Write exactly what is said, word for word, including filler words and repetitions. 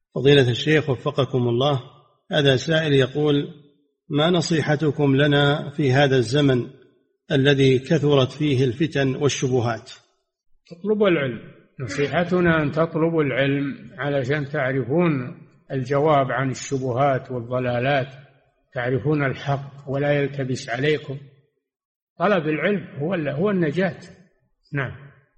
فضيلة الشيخ وفقكم الله، هذا سائل يقول: ما نصيحتكم لنا في هذا الزمن الذي كثرت فيه الفتن والشبهات؟ تطلبوا العلم، نصيحتنا أن تطلبوا العلم علشان تعرفون الجواب عن الشبهات والضلالات، تعرفون الحق ولا يلتبس عليكم. طلب العلم هو هو النجاة. نعم.